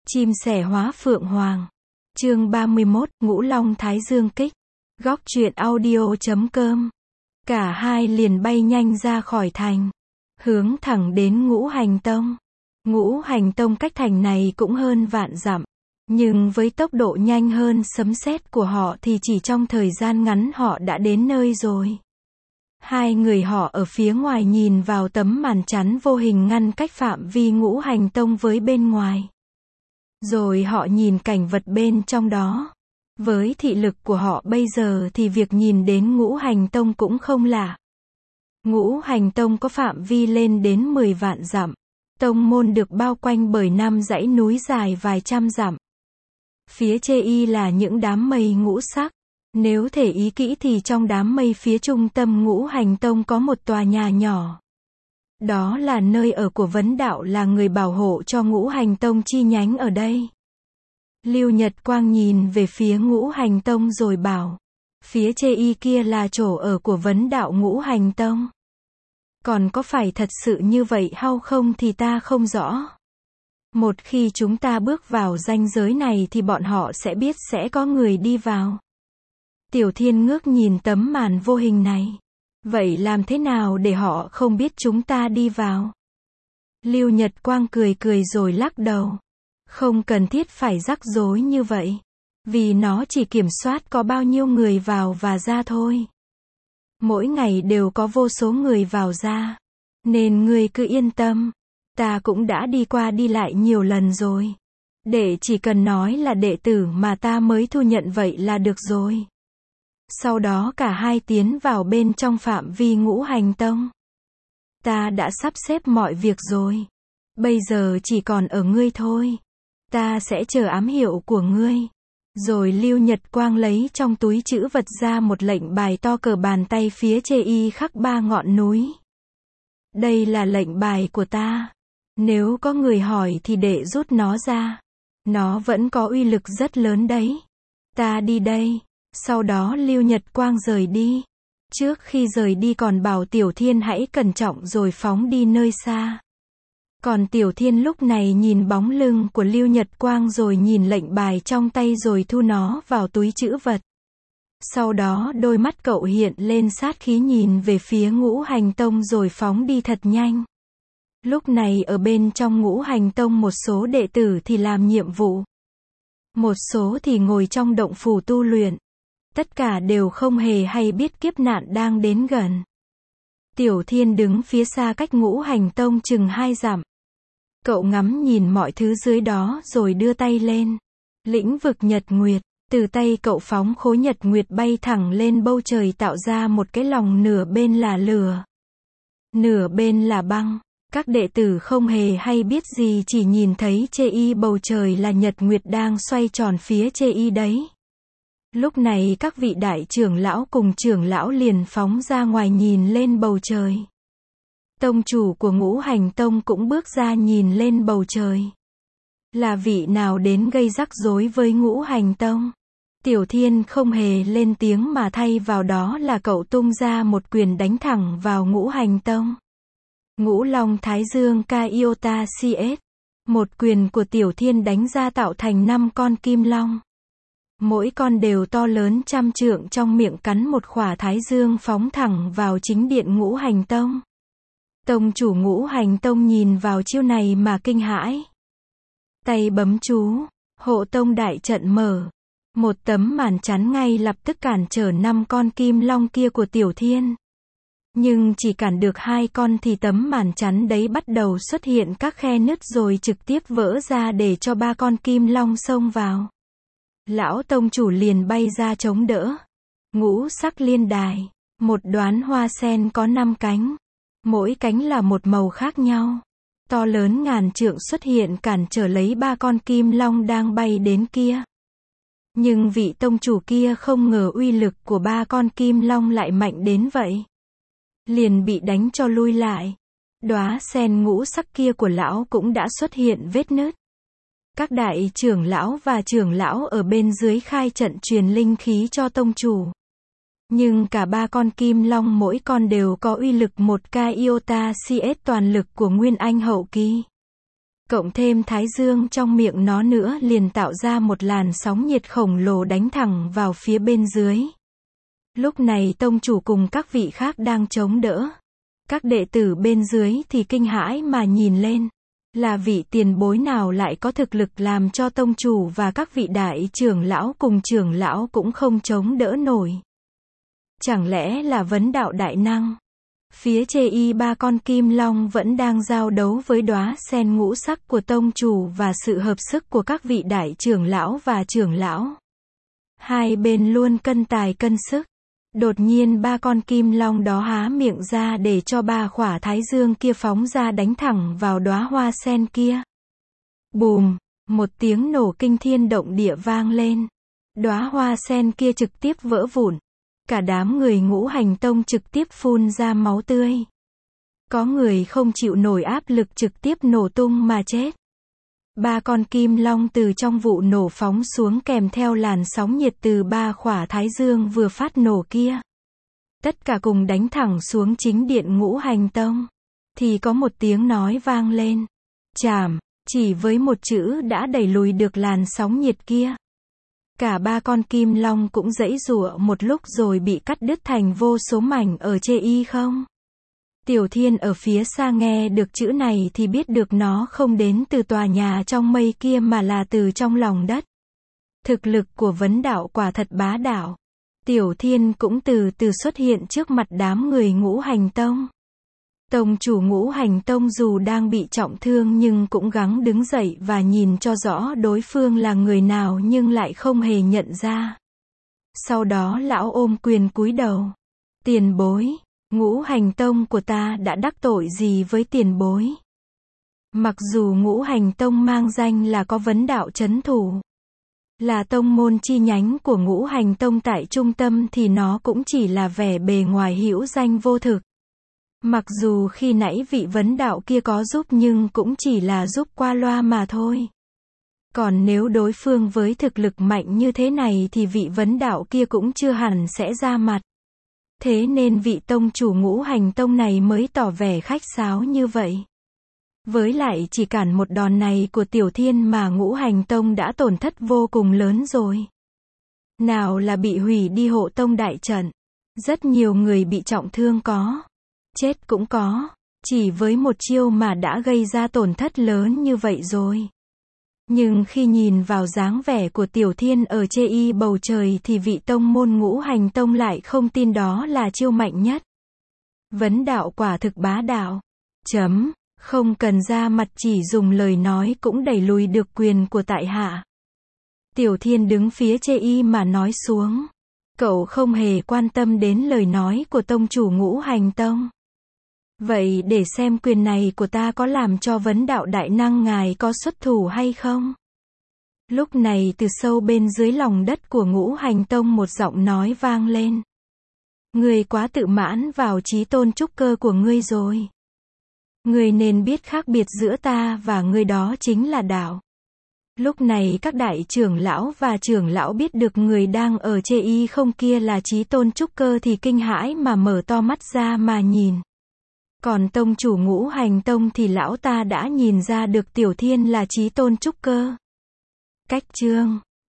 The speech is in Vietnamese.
Chim sẻ hóa phượng hoàng. Chương 31, Ngũ Long Thái Dương kích. Góc truyện audio.com. Cả hai liền bay nhanh ra khỏi thành, hướng thẳng đến Ngũ Hành Tông. Ngũ Hành Tông cách thành này cũng hơn vạn dặm, nhưng với tốc độ nhanh hơn sấm sét của họ thì chỉ trong thời gian ngắn họ đã đến nơi rồi. Hai người họ ở phía ngoài nhìn vào tấm màn chắn vô hình ngăn cách phạm vi Ngũ Hành Tông với bên ngoài. Rồi họ nhìn cảnh vật bên trong đó. Với thị lực của họ bây giờ thì việc nhìn đến Ngũ Hành Tông cũng không lạ. Ngũ Hành Tông có phạm vi lên đến 10 vạn dặm. Tông môn được bao quanh bởi 5 dãy núi dài vài trăm dặm. Phía chê y là những đám mây ngũ sắc. Nếu thể ý kỹ thì trong đám mây phía trung tâm Ngũ Hành Tông có một tòa nhà nhỏ. Đó là nơi ở của Vấn Đạo, là người bảo hộ cho Ngũ Hành Tông chi nhánh ở đây. Lưu Nhật Quang nhìn về phía Ngũ Hành Tông rồi bảo, phía chê y kia là chỗ ở của Vấn Đạo Ngũ Hành Tông. Còn có phải thật sự như vậy hay không thì ta không rõ. Một khi chúng ta bước vào ranh giới này thì bọn họ sẽ biết sẽ có người đi vào. Tiểu Thiên ngước nhìn tấm màn vô hình này. Vậy làm thế nào để họ không biết chúng ta đi vào? Lưu Nhật Quang cười cười rồi lắc đầu. Không cần thiết phải rắc rối như vậy. Vì nó chỉ kiểm soát có bao nhiêu người vào và ra thôi. Mỗi ngày đều có vô số người vào ra. Nên ngươi cứ yên tâm. Ta cũng đã đi qua đi lại nhiều lần rồi. Đệ chỉ cần nói là đệ tử mà ta mới thu nhận vậy là được rồi. Sau đó cả hai tiến vào bên trong phạm vi Ngũ Hành Tông. Ta đã sắp xếp mọi việc rồi. Bây giờ chỉ còn ở ngươi thôi. Ta sẽ chờ ám hiệu của ngươi. Rồi Lưu Nhật Quang lấy trong túi trữ vật ra một lệnh bài to cỡ bàn tay, phía chê y khắc 3 ngọn núi. Đây là lệnh bài của ta. Nếu có người hỏi thì đệ rút nó ra. Nó vẫn có uy lực rất lớn đấy. Ta đi đây. Sau đó Lưu Nhật Quang rời đi. Trước khi rời đi còn bảo Tiểu Thiên hãy cẩn trọng rồi phóng đi nơi xa. Còn Tiểu Thiên lúc này nhìn bóng lưng của Lưu Nhật Quang rồi nhìn lệnh bài trong tay rồi thu nó vào túi trữ vật. Sau đó đôi mắt cậu hiện lên sát khí nhìn về phía Ngũ Hành Tông rồi phóng đi thật nhanh. Lúc này ở bên trong Ngũ Hành Tông một số đệ tử thì làm nhiệm vụ. Một số thì ngồi trong động phủ tu luyện. Tất cả đều không hề hay biết kiếp nạn đang đến gần. Tiểu Thiên đứng phía xa cách Ngũ Hành Tông chừng 2 dặm. Cậu ngắm nhìn mọi thứ dưới đó rồi đưa tay lên. Lĩnh vực nhật nguyệt. Từ tay cậu phóng khối nhật nguyệt bay thẳng lên bầu trời tạo ra một cái lòng, nửa bên là lửa, nửa bên là băng. Các đệ tử không hề hay biết gì, chỉ nhìn thấy chê y bầu trời là nhật nguyệt đang xoay tròn phía chê y đấy. Lúc này các vị đại trưởng lão cùng trưởng lão liền phóng ra ngoài nhìn lên bầu trời. Tông chủ của Ngũ Hành Tông cũng bước ra nhìn lên bầu trời. Là vị nào đến gây rắc rối với Ngũ Hành Tông? Tiểu Thiên không hề lên tiếng mà thay vào đó là cậu tung ra một quyền đánh thẳng vào Ngũ Hành Tông. Ngũ Long Thái Dương Kaiota CS. Một quyền của Tiểu Thiên đánh ra tạo thành 5 con kim long. Mỗi con đều to lớn 100 trượng, trong miệng cắn một khỏa thái dương phóng thẳng vào chính điện Ngũ Hành Tông. Tông chủ Ngũ Hành Tông nhìn vào chiêu này mà kinh hãi. Tay bấm chú, hộ tông đại trận mở. Một tấm màn chắn ngay lập tức cản trở 5 con kim long kia của Tiểu Thiên. Nhưng chỉ cản được 2 con thì tấm màn chắn đấy bắt đầu xuất hiện các khe nứt rồi trực tiếp vỡ ra để cho 3 con kim long xông vào. Lão tông chủ liền bay ra chống đỡ. Ngũ sắc liên đài. Một đoán hoa sen có 5 cánh. Mỗi cánh là một màu khác nhau. To lớn ngàn trượng xuất hiện cản trở lấy 3 con kim long đang bay đến kia. Nhưng vị tông chủ kia không ngờ uy lực của 3 con kim long lại mạnh đến vậy. Liền bị đánh cho lui lại. Đóa sen ngũ sắc kia của lão cũng đã xuất hiện vết nứt. Các đại trưởng lão và trưởng lão ở bên dưới khai trận truyền linh khí cho tông chủ. Nhưng cả 3 con kim long mỗi con đều có uy lực 1 Kaiota CS toàn lực của Nguyên Anh hậu kỳ. Cộng thêm thái dương trong miệng nó nữa liền tạo ra một làn sóng nhiệt khổng lồ đánh thẳng vào phía bên dưới. Lúc này tông chủ cùng các vị khác đang chống đỡ. Các đệ tử bên dưới thì kinh hãi mà nhìn lên. Là vị tiền bối nào lại có thực lực làm cho tông chủ và các vị đại trưởng lão cùng trưởng lão cũng không chống đỡ nổi. Chẳng lẽ là vấn đạo đại năng? Phía chê y ba con kim long vẫn đang giao đấu với đóa sen ngũ sắc của tông chủ và sự hợp sức của các vị đại trưởng lão và trưởng lão. Hai bên luôn cân tài cân sức. Đột nhiên ba con kim long đó há miệng ra để cho ba khỏa thái dương kia phóng ra đánh thẳng vào đóa hoa sen kia. Bùm, một tiếng nổ kinh thiên động địa vang lên. Đóa hoa sen kia trực tiếp vỡ vụn. Cả đám người Ngũ Hành Tông trực tiếp phun ra máu tươi. Có người không chịu nổi áp lực trực tiếp nổ tung mà chết. Ba con kim long từ trong vụ nổ phóng xuống kèm theo làn sóng nhiệt từ ba khỏa thái dương vừa phát nổ kia. Tất cả cùng đánh thẳng xuống chính điện Ngũ Hành Tông. Thì có một tiếng nói vang lên. Chảm, chỉ với một chữ đã đẩy lùi được làn sóng nhiệt kia. Cả ba con kim long cũng giãy giụa một lúc rồi bị cắt đứt thành vô số mảnh ở chê y không. Tiểu Thiên ở phía xa nghe được chữ này thì biết được nó không đến từ tòa nhà trong mây kia mà là từ trong lòng đất. Thực lực của vấn đạo quả thật bá đạo. Tiểu Thiên cũng từ từ xuất hiện trước mặt đám người Ngũ Hành Tông. Tông chủ Ngũ Hành Tông dù đang bị trọng thương nhưng cũng gắng đứng dậy và nhìn cho rõ đối phương là người nào nhưng lại không hề nhận ra. Sau đó lão ôm quyền cúi đầu. Tiền bối, Ngũ Hành Tông của ta đã đắc tội gì với tiền bối? Mặc dù Ngũ Hành Tông mang danh là có vấn đạo trấn thủ, là tông môn chi nhánh của Ngũ Hành Tông tại trung tâm thì nó cũng chỉ là vẻ bề ngoài hữu danh vô thực. Mặc dù khi nãy vị vấn đạo kia có giúp nhưng cũng chỉ là giúp qua loa mà thôi. Còn nếu đối phương với thực lực mạnh như thế này thì vị vấn đạo kia cũng chưa hẳn sẽ ra mặt. Thế nên vị tông chủ Ngũ Hành Tông này mới tỏ vẻ khách sáo như vậy. Với lại chỉ cản một đòn này của Tiểu Thiên mà Ngũ Hành Tông đã tổn thất vô cùng lớn rồi. Nào là bị hủy đi hộ tông đại trận. Rất nhiều người bị trọng thương có. Chết cũng có. Chỉ với một chiêu mà đã gây ra tổn thất lớn như vậy rồi. Nhưng khi nhìn vào dáng vẻ của Tiểu Thiên ở chê y bầu trời thì vị tông môn Ngũ Hành Tông lại không tin đó là chiêu mạnh nhất. Vấn đạo quả thực bá đạo. Không cần ra mặt chỉ dùng lời nói cũng đẩy lùi được quyền của tại hạ. Tiểu Thiên đứng phía chê y mà nói xuống. Cậu không hề quan tâm đến lời nói của tông chủ Ngũ Hành Tông. Vậy để xem quyền này của ta có làm cho vấn đạo đại năng ngài có xuất thủ hay không? Lúc này từ sâu bên dưới lòng đất của Ngũ Hành Tông một giọng nói vang lên. Ngươi quá tự mãn vào chí tôn trúc cơ của ngươi rồi. Ngươi nên biết khác biệt giữa ta và ngươi đó chính là đạo. Lúc này các đại trưởng lão và trưởng lão biết được người đang ở chê y không kia là chí tôn trúc cơ thì kinh hãi mà mở to mắt ra mà nhìn. Còn tông chủ Ngũ Hành Tông thì lão ta đã nhìn ra được Tiểu Thiên là chí tôn trúc cơ. Cách chương